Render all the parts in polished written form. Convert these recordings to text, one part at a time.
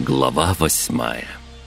Глава 8.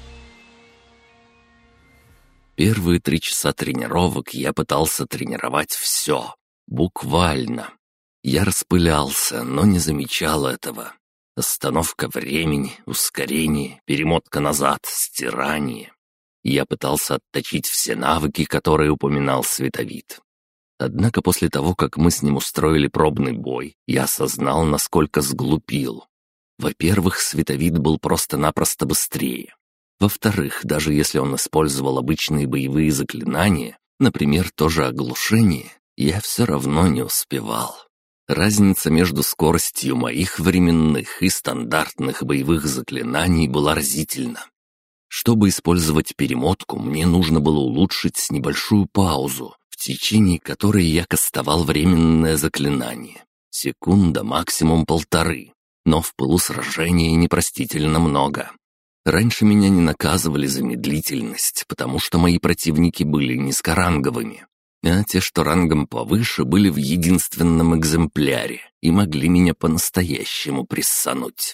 Первые 3 часа тренировок я пытался тренировать все. Буквально. Я распылялся, но не замечал этого. Остановка времени, ускорение, перемотка назад, стирание. Я пытался отточить все навыки, которые упоминал Световид. Однако после того, как мы с ним устроили пробный бой, я осознал, насколько сглупил. Во-первых, Световид был просто-напросто быстрее. Во-вторых, даже если он использовал обычные боевые заклинания, например, то же оглушение, я все равно не успевал. Разница между скоростью моих временных и стандартных боевых заклинаний была разительна. Чтобы использовать перемотку, мне нужно было улучшить небольшую паузу, в течение которой я кастовал временное заклинание. Секунда, максимум 1,5. Но в пылу сражения непростительно много. Раньше меня не наказывали за медлительность, потому что мои противники были низкоранговыми, а те, что рангом повыше, были в единственном экземпляре и могли меня по-настоящему прессануть.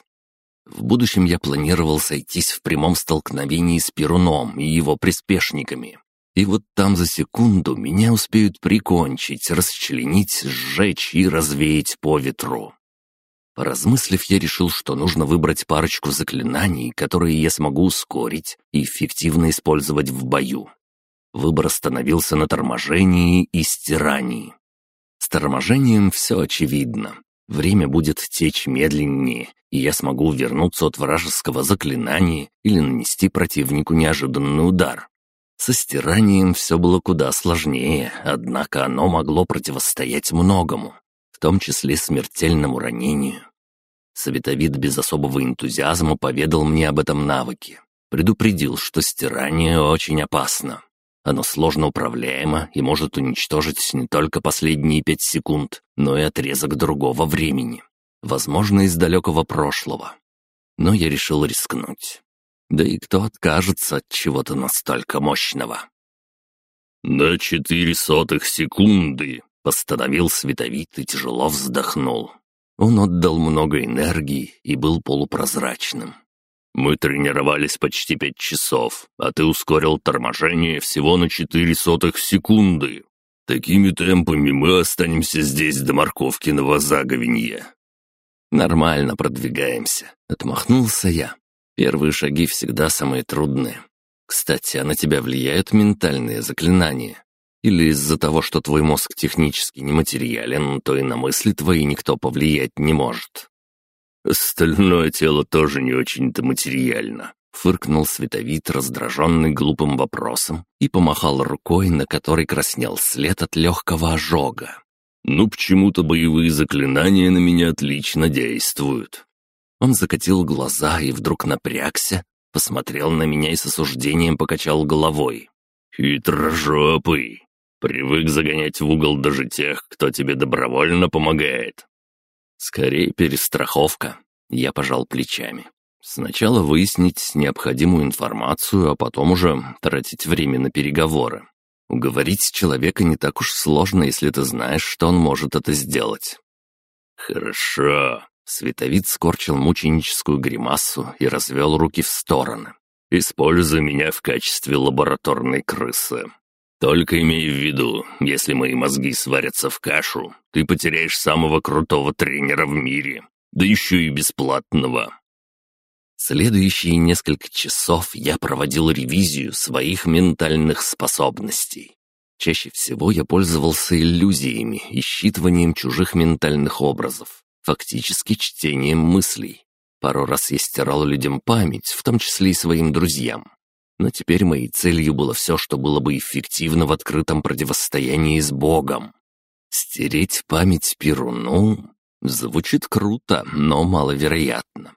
В будущем я планировал сойтись в прямом столкновении с Перуном и его приспешниками. И вот там за секунду меня успеют прикончить, расчленить, сжечь и развеять по ветру. Поразмыслив, я решил, что нужно выбрать парочку заклинаний, которые я смогу ускорить и эффективно использовать в бою. Выбор остановился на торможении и стирании. С торможением все очевидно. Время будет течь медленнее, и я смогу вернуться от вражеского заклинания или нанести противнику неожиданный удар. Со стиранием все было куда сложнее, однако оно могло противостоять многому, в том числе смертельному ранению. Световид без особого энтузиазма поведал мне об этом навыке. Предупредил, что стирание очень опасно. Оно сложно управляемо и может уничтожить не только последние 5 секунд, но и отрезок другого времени. Возможно, из далекого прошлого. Но я решил рискнуть. Да и кто откажется от чего-то настолько мощного? «На 0,04 секунды», — постановил Световид и тяжело вздохнул. Он отдал много энергии и был полупрозрачным. «Мы тренировались почти 5 часов, а ты ускорил торможение всего на 0,04 секунды. Такими темпами мы останемся здесь до морковкиного заговенья». «Нормально продвигаемся», — отмахнулся я. «Первые шаги всегда самые трудные. Кстати, а на тебя влияют ментальные заклинания? Или из-за того, что твой мозг технически нематериален, то и на мысли твои никто повлиять не может?» «Остальное тело тоже не очень-то материально», — фыркнул Световид, раздраженный глупым вопросом, и помахал рукой, на которой краснел след от легкого ожога. «Ну, почему-то боевые заклинания на меня отлично действуют». Он закатил глаза и вдруг напрягся, посмотрел на меня и с осуждением покачал головой. «Хитрожопый! Привык загонять в угол даже тех, кто тебе добровольно помогает». «Скорее перестраховка», — я пожал плечами. «Сначала выяснить необходимую информацию, а потом уже тратить время на переговоры. Уговорить человека не так уж сложно, если ты знаешь, что он может это сделать». «Хорошо», — Световид скорчил мученическую гримасу и развел руки в стороны. «Используй меня в качестве лабораторной крысы. Только имей в виду, если мои мозги сварятся в кашу, ты потеряешь самого крутого тренера в мире, да еще и бесплатного». Следующие несколько часов я проводил ревизию своих ментальных способностей. Чаще всего я пользовался иллюзиями и считыванием чужих ментальных образов, фактически чтением мыслей. Пару раз я стирал людям память, в том числе и своим друзьям. Но теперь моей целью было все, что было бы эффективно в открытом противостоянии с Богом. Стереть память Перуну звучит круто, но маловероятно.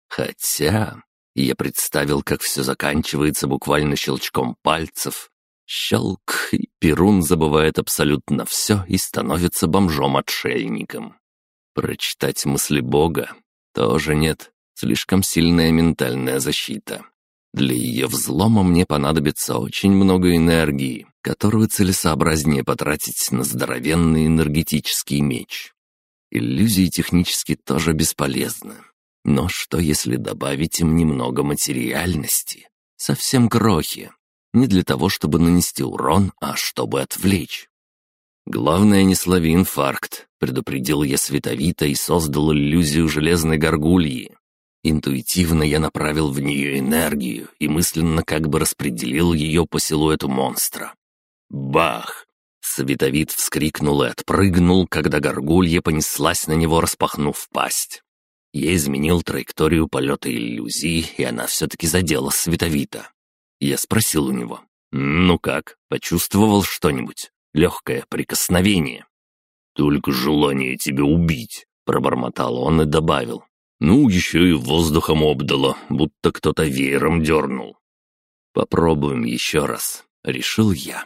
Хотя я представил, как все заканчивается буквально щелчком пальцев. Щелк, и Перун забывает абсолютно все и становится бомжом-отшельником. Прочитать мысли Бога тоже нет, слишком сильная ментальная защита. Для ее взлома мне понадобится очень много энергии, которую целесообразнее потратить на здоровенный энергетический меч. Иллюзии технически тоже бесполезны. Но что, если добавить им немного материальности? Совсем крохи. Не для того, чтобы нанести урон, а чтобы отвлечь. «Главное, не слови инфаркт», — предупредил я Световита и создал иллюзию железной горгульи. Интуитивно я направил в нее энергию и мысленно как бы распределил ее по силуэту монстра. Бах! Световит вскрикнул и отпрыгнул, когда горгулья понеслась на него, распахнув пасть. Я изменил траекторию полета иллюзии, и она все-таки задела Световита. Я спросил у него: «Ну как, почувствовал что-нибудь? Легкое прикосновение?» «Только желание тебя убить», — пробормотал он и добавил. «Ну, еще и воздухом обдало, будто кто-то веером дернул». «Попробуем еще раз», — решил я.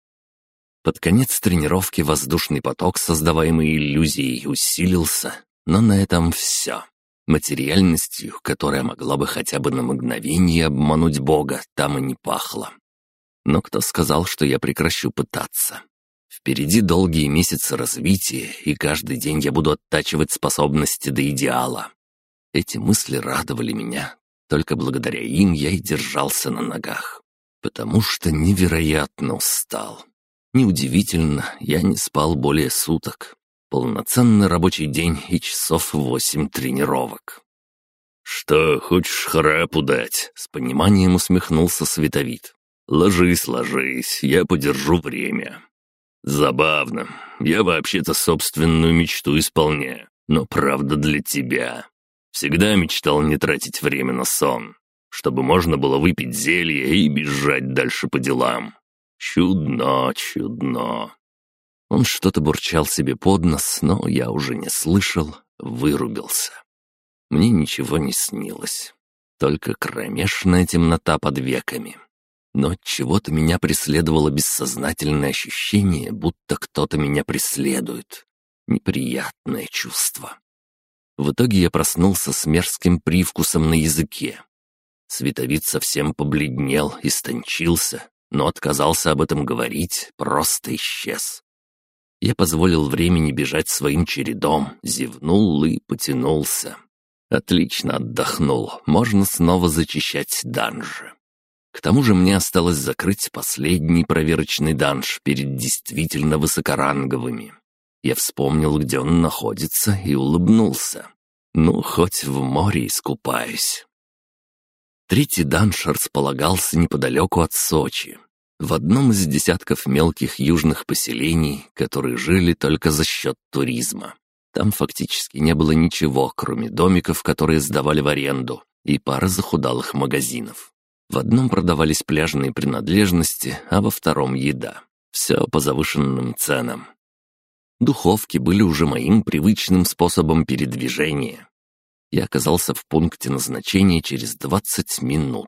Под конец тренировки воздушный поток, создаваемый иллюзией, усилился, но на этом все. Материальностью, которая могла бы хотя бы на мгновение обмануть Бога, там и не пахло. Но кто сказал, что я прекращу пытаться? Впереди долгие месяцы развития, и каждый день я буду оттачивать способности до идеала. Эти мысли радовали меня. Только благодаря им я и держался на ногах. Потому что невероятно устал. Неудивительно, я не спал более суток. Полноценный рабочий день и часов 8 тренировок. «Что, хочешь храпу дать?» — С пониманием усмехнулся Световит. «Ложись, ложись, я подержу время». «Забавно. Я вообще-то собственную мечту исполняю, но правда для тебя. Всегда мечтал не тратить время на сон, чтобы можно было выпить зелье и бежать дальше по делам. Чудно, чудно». Он что-то бурчал себе под нос, но я уже не слышал, вырубился. Мне ничего не снилось, только кромешная темнота под веками. Но от чего-то меня преследовало бессознательное ощущение, будто кто-то меня преследует. Неприятное чувство. В итоге я проснулся с мерзким привкусом на языке. Световид совсем побледнел, истончился, но отказался об этом говорить, просто исчез. Я позволил времени бежать своим чередом, зевнул и потянулся. Отлично отдохнул, можно снова зачищать данжи. К тому же мне осталось закрыть последний проверочный данж перед действительно высокоранговыми. Я вспомнил, где он находится, и улыбнулся. Ну, хоть в море искупаюсь. Третий данж располагался неподалеку от Сочи, в одном из десятков мелких южных поселений, которые жили только за счет туризма. Там фактически не было ничего, кроме домиков, которые сдавали в аренду, и пары захудалых магазинов. В одном продавались пляжные принадлежности, а во втором — еда. Все по завышенным ценам. Духовки были уже моим привычным способом передвижения. Я оказался в пункте назначения через 20 минут.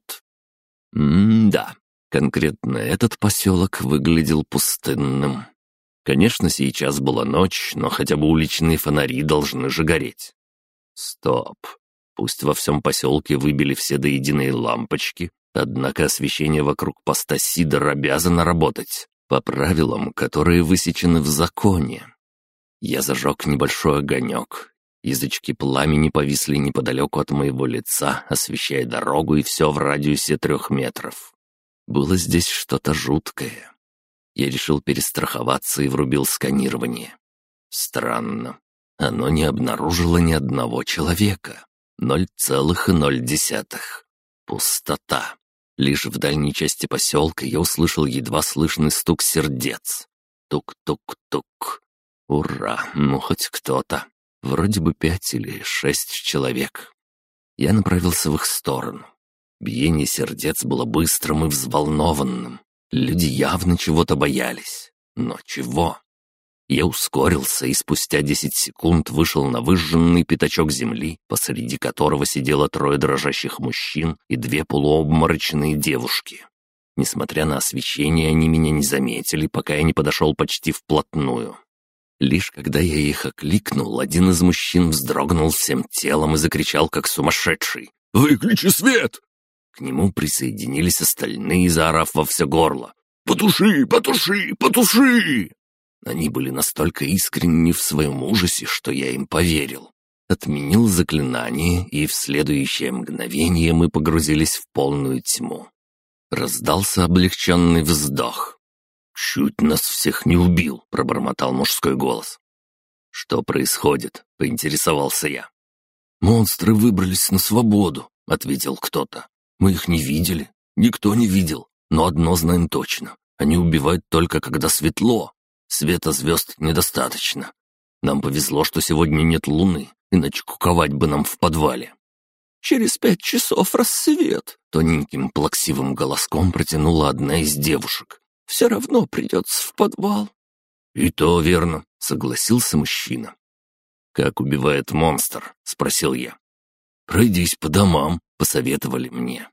Да. Конкретно этот поселок выглядел пустынным. Конечно, сейчас была ночь, но хотя бы уличные фонари должны же гореть. Стоп. Пусть во всем поселке выбили все до единой лампочки, однако освещение вокруг поста Сидор обязано работать по правилам, которые высечены в законе. Я зажег небольшой огонек. Язычки пламени повисли неподалеку от моего лица, освещая дорогу и все в радиусе 3 метров. Было здесь что-то жуткое. Я решил перестраховаться и врубил сканирование. Странно. Оно не обнаружило ни одного человека. 0,0. Пустота. Лишь в дальней части поселка я услышал едва слышный стук сердец. Тук-тук-тук. Ура, ну хоть кто-то. Вроде бы 5 или 6 человек. Я направился в их сторону. Биение сердец было быстрым и взволнованным. Люди явно чего-то боялись. Но чего? Я ускорился и спустя 10 секунд вышел на выжженный пятачок земли, посреди которого сидело 3 дрожащих мужчин и 2 полуобморочные девушки. Несмотря на освещение, они меня не заметили, пока я не подошел почти вплотную. Лишь когда я их окликнул, один из мужчин вздрогнул всем телом и закричал, как сумасшедший: «Выключи свет!» К нему присоединились остальные, заорав во все горло: «Потуши! Потуши! Потуши!» Они были настолько искренни в своем ужасе, что я им поверил. отменил заклинание, и в следующее мгновение мы погрузились в полную тьму. Раздался облегченный вздох. «Чуть нас всех не убил», — пробормотал мужской голос. «Что происходит?» — поинтересовался я. «Монстры выбрались на свободу», — ответил кто-то. «Мы их не видели, никто не видел, но одно знаем точно. Они убивают только когда светло. Света звезд недостаточно. Нам повезло, что сегодня нет луны, иначе куковать бы нам в подвале». «Через 5 часов рассвет», — тоненьким плаксивым голоском протянула одна из девушек. «Все равно придется в подвал». «И то верно», — согласился мужчина. «Как убивает монстр?» — спросил я. «Пройдись по домам», — посоветовали мне.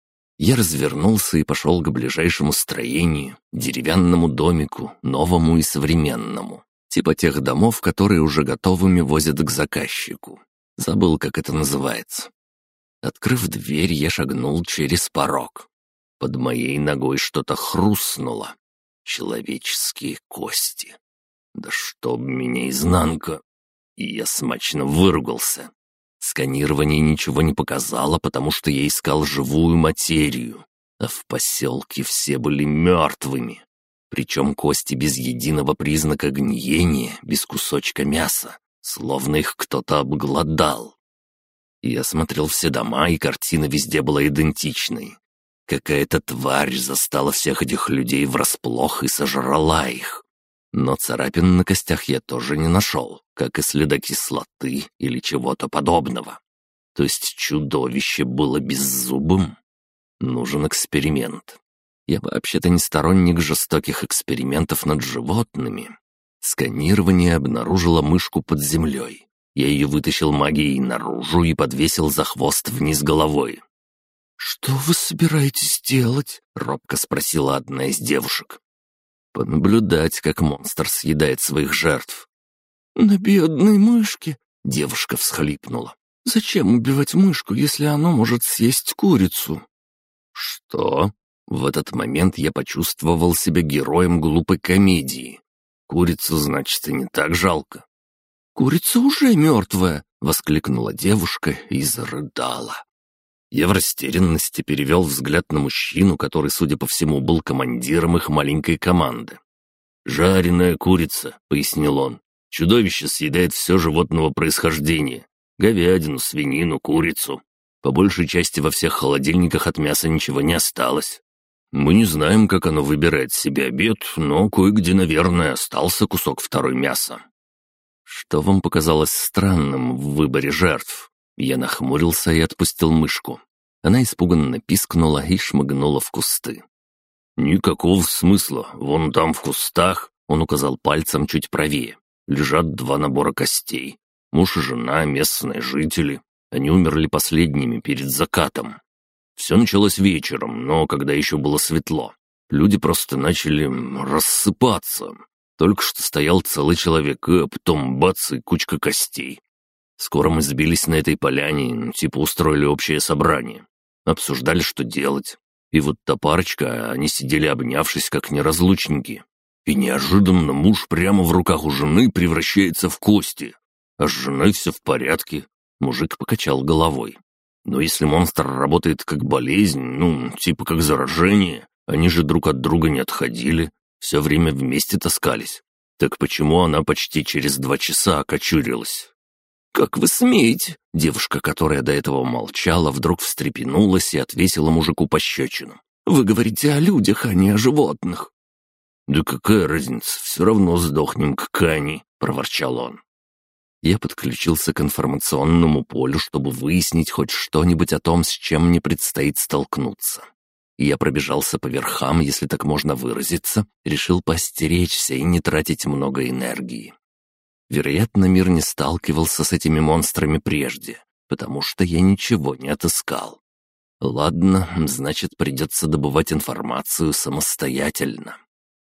Я развернулся и пошел к ближайшему строению, деревянному домику, новому и современному. Типа тех домов, которые уже готовыми возят к заказчику. Забыл, как это называется. Открыв дверь, я шагнул через порог. Под моей ногой что-то хрустнуло. Человеческие кости. Да чтоб меня изнанка! И я смачно выругался. Сканирование ничего не показало, потому что я искал живую материю. А в поселке все были мертвыми. Причем кости без единого признака гниения, без кусочка мяса. Словно их кто-то обглодал. Я смотрел все дома, и картина везде была идентичной. Какая-то тварь застала всех этих людей врасплох и сожрала их. Но царапин на костях я тоже не нашел, как и следа кислоты или чего-то подобного. То есть чудовище было беззубым? Нужен эксперимент. Я вообще-то не сторонник жестоких экспериментов над животными. Сканирование обнаружило мышку под землей. Я ее вытащил магией наружу и подвесил за хвост вниз головой. «Что вы собираетесь делать?» — робко спросила одна из девушек. «Понаблюдать, как монстр съедает своих жертв». «На бедной мышке?» — девушка всхлипнула. «Зачем убивать мышку, если она может съесть курицу?» «Что?» В этот момент я почувствовал себя героем глупой комедии. Курицу, значит, и не так жалко. «Курица уже мертвая!» — воскликнула девушка и зарыдала. Я в растерянности перевел взгляд на мужчину, который, судя по всему, был командиром их маленькой команды. «Жареная курица», — пояснил он. «Чудовище съедает все животного происхождения. Говядину, свинину, курицу. По большей части во всех холодильниках от мяса ничего не осталось. Мы не знаем, как оно выбирает себе обед, но кое-где, наверное, остался кусок второй мяса». «Что вам показалось странным в выборе жертв?» Я нахмурился и отпустил мышку. Она испуганно пискнула и шмыгнула в кусты. «Никакого смысла. Вон там в кустах», — он указал пальцем чуть правее, — «лежат 2 набора костей. Муж и жена, местные жители. Они умерли последними перед закатом. Все началось вечером, но когда еще было светло. Люди просто начали рассыпаться. Только что стоял целый человек, а потом бац и кучка костей. Скоро мы сбились на этой поляне, типа устроили общее собрание. Обсуждали, что делать. И вот та парочка, они сидели обнявшись, как неразлучники. И неожиданно муж прямо в руках у жены превращается в кости. А с женой все в порядке. Мужик покачал головой. Но если монстр работает как болезнь, типа как заражение, они же друг от друга не отходили, все время вместе таскались. Так почему она почти через 2 часа окочурилась? «Как вы смеете?» Девушка, которая до этого молчала, вдруг встрепенулась и отвесила мужику пощечину. «Вы говорите о людях, а не о животных». «Да какая разница, все равно сдохнем, как они», — проворчал он. Я подключился к информационному полю, чтобы выяснить хоть что-нибудь о том, с чем мне предстоит столкнуться. И я пробежался по верхам, если так можно выразиться, решил поостеречься и не тратить много энергии. Вероятно, мир не сталкивался с этими монстрами прежде, потому что я ничего не отыскал. Ладно, значит, придется добывать информацию самостоятельно.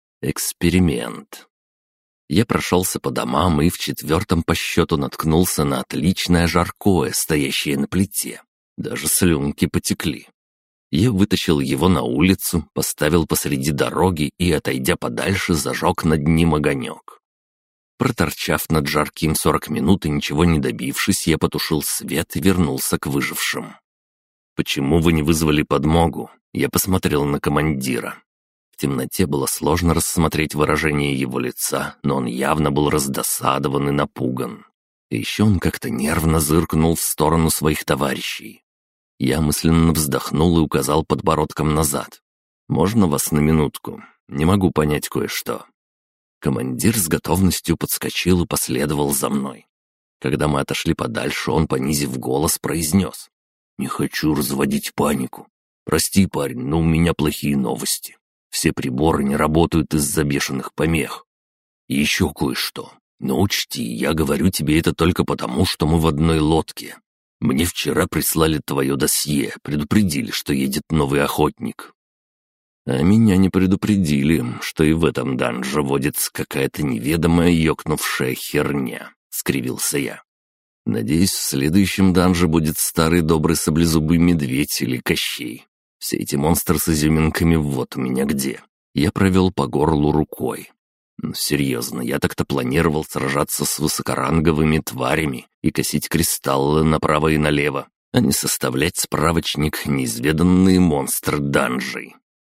Эксперимент. Я прошелся по домам и в 4-м по счету наткнулся на отличное жаркое, стоящее на плите. Даже слюнки потекли. Я вытащил его на улицу, поставил посреди дороги и, отойдя подальше, зажег над ним огонек. Проторчав над жарким 40 минут и ничего не добившись, я потушил свет и вернулся к выжившим. «Почему вы не вызвали подмогу?» Я посмотрел на командира. В темноте было сложно рассмотреть выражение его лица, но он явно был раздосадован и напуган. И еще он как-то нервно зыркнул в сторону своих товарищей. Я мысленно вздохнул и указал подбородком назад. «Можно вас на минутку? Не могу понять кое-что». Командир с готовностью подскочил и последовал за мной. Когда мы отошли подальше, он, понизив голос, произнес: «Не хочу разводить панику. Прости, парень, но у меня плохие новости. Все приборы не работают из-за бешеных помех. И еще кое-что. Но учти, я говорю тебе это только потому, что мы в одной лодке. Мне вчера прислали твое досье, предупредили, что едет новый охотник». «А меня не предупредили, что и в этом данже водится какая-то неведомая ёкнувшая херня», — скривился я. «Надеюсь, в следующем данже будет старый добрый саблезубый медведь или Кощей. Все эти монстры с изюминками вот у меня где». Я провел по горлу рукой. «Ну, серьезно, я так-то планировал сражаться с высокоранговыми тварями и косить кристаллы направо и налево, а не составлять справочник «Неизведанные монстры данжей».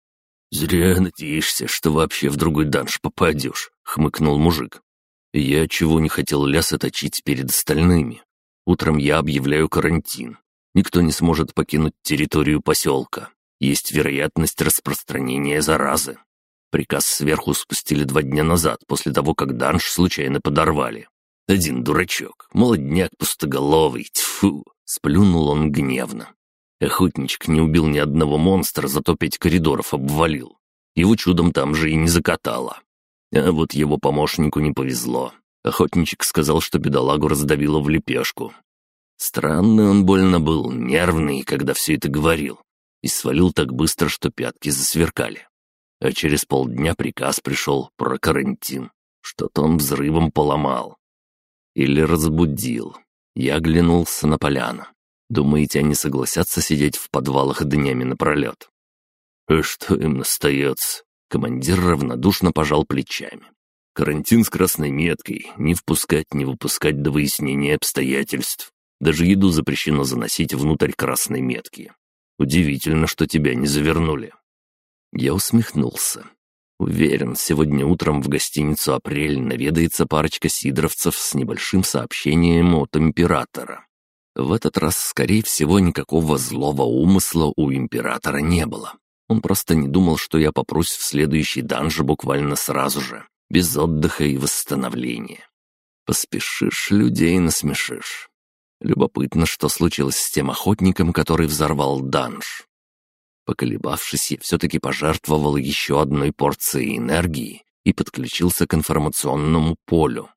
«Зря надеешься, что вообще в другой данж попадешь», — хмыкнул мужик. «Я чего не хотел лясы точить перед остальными. Утром я объявляю карантин. Никто не сможет покинуть территорию поселка. Есть вероятность распространения заразы. Приказ сверху спустили 2 дня назад, после того, как данж случайно подорвали. Один дурачок, молодняк пустоголовый, тьфу!» — сплюнул он гневно. Охотничек не убил ни одного монстра, зато 5 коридоров обвалил. Его чудом там же и не закатало. А вот его помощнику не повезло. Охотничек сказал, что бедолагу раздавило в лепешку. Странный он больно был, нервный, когда все это говорил. И свалил так быстро, что пятки засверкали. А через полдня приказ пришел про карантин. Что-то он взрывом поломал. Или разбудил. Я оглянулся на поляну. Думаете, они согласятся сидеть в подвалах днями напролет? «А что им остается?» Командир равнодушно пожал плечами. «Карантин с красной меткой, не впускать, не выпускать до выяснения обстоятельств. Даже еду запрещено заносить внутрь красной метки. Удивительно, что тебя не завернули». Я усмехнулся. Уверен, сегодня утром в гостиницу «Апрель» наведается парочка сидоровцев с небольшим сообщением от императора. В этот раз, скорее всего, никакого злого умысла у императора не было. Он просто не думал, что я попрусь в следующий данж буквально сразу же, без отдыха и восстановления. Поспешишь, людей насмешишь. Любопытно, что случилось с тем охотником, который взорвал данж. Поколебавшись, я все-таки пожертвовал еще одной порцией энергии и подключился к информационному полю.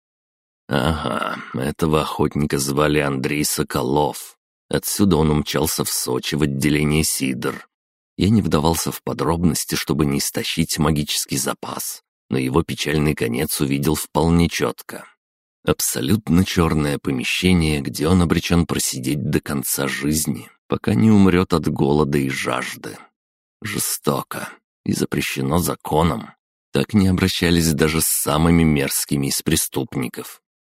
Ага, этого охотника звали Андрей Соколов. Отсюда он умчался в Сочи в отделение Сидр. Я не вдавался в подробности, чтобы не истощить магический запас, но его печальный конец увидел вполне четко. Абсолютно черное помещение, где он обречен просидеть до конца жизни, пока не умрет от голода и жажды. Жестоко и запрещено законом. Так не обращались даже с самыми мерзкими из преступников.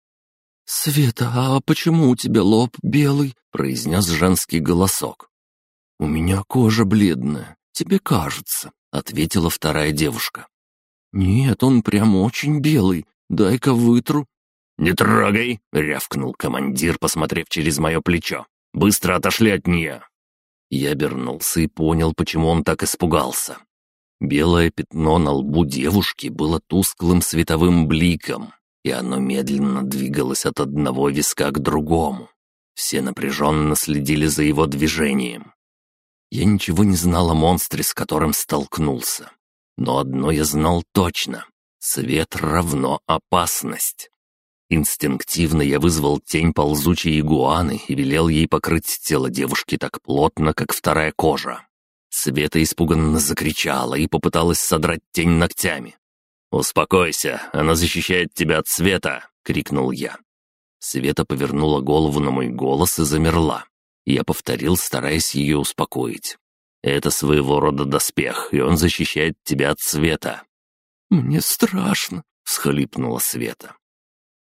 «Света, а почему у тебя лоб белый?» — произнес женский голосок. «У меня кожа бледная, тебе кажется», — ответила вторая девушка. «Нет, он прям очень белый, дай-ка вытру». «Не трогай!» — рявкнул командир, посмотрев через мое плечо. «Быстро отошли от нее!» Я обернулся и понял, почему он так испугался. Белое пятно на лбу девушки было тусклым световым бликом, и оно медленно двигалось от одного виска к другому. Все напряженно следили за его движением. Я ничего не знал о монстре, с которым столкнулся. Но одно я знал точно — свет равно опасность. Инстинктивно я вызвал тень ползучей игуаны и велел ей покрыть тело девушки так плотно, как вторая кожа. Света испуганно закричала и попыталась содрать тень ногтями. «Успокойся, она защищает тебя от света!» — крикнул я. Света повернула голову на мой голос и замерла. Я повторил, стараясь ее успокоить. «Это своего рода доспех, и он защищает тебя от света». «Мне страшно», — всхлипнула Света.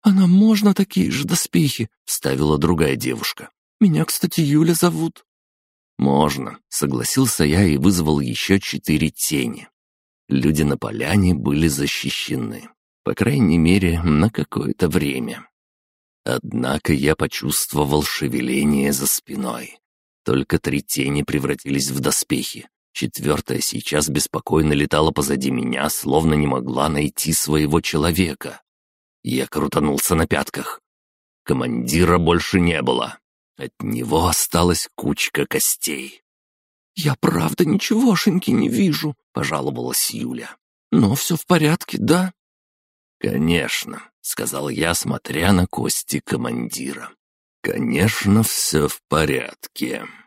«А нам можно такие же доспехи?» — вставила другая девушка. «Меня, кстати, Юля зовут». «Можно», — согласился я и вызвал еще 4 тени. Люди на поляне были защищены, по крайней мере, на какое-то время. Однако я почувствовал шевеление за спиной. Только 3 тени превратились в доспехи. 4-я сейчас беспокойно летала позади меня, словно не могла найти своего человека. Я крутанулся на пятках. Командира больше не было. От него осталась кучка костей. «Я правда ничегошеньки не вижу», — пожаловалась Юля. «Но все в порядке, да?» «Конечно», — сказал я, смотря на кости командира. «Конечно, все в порядке».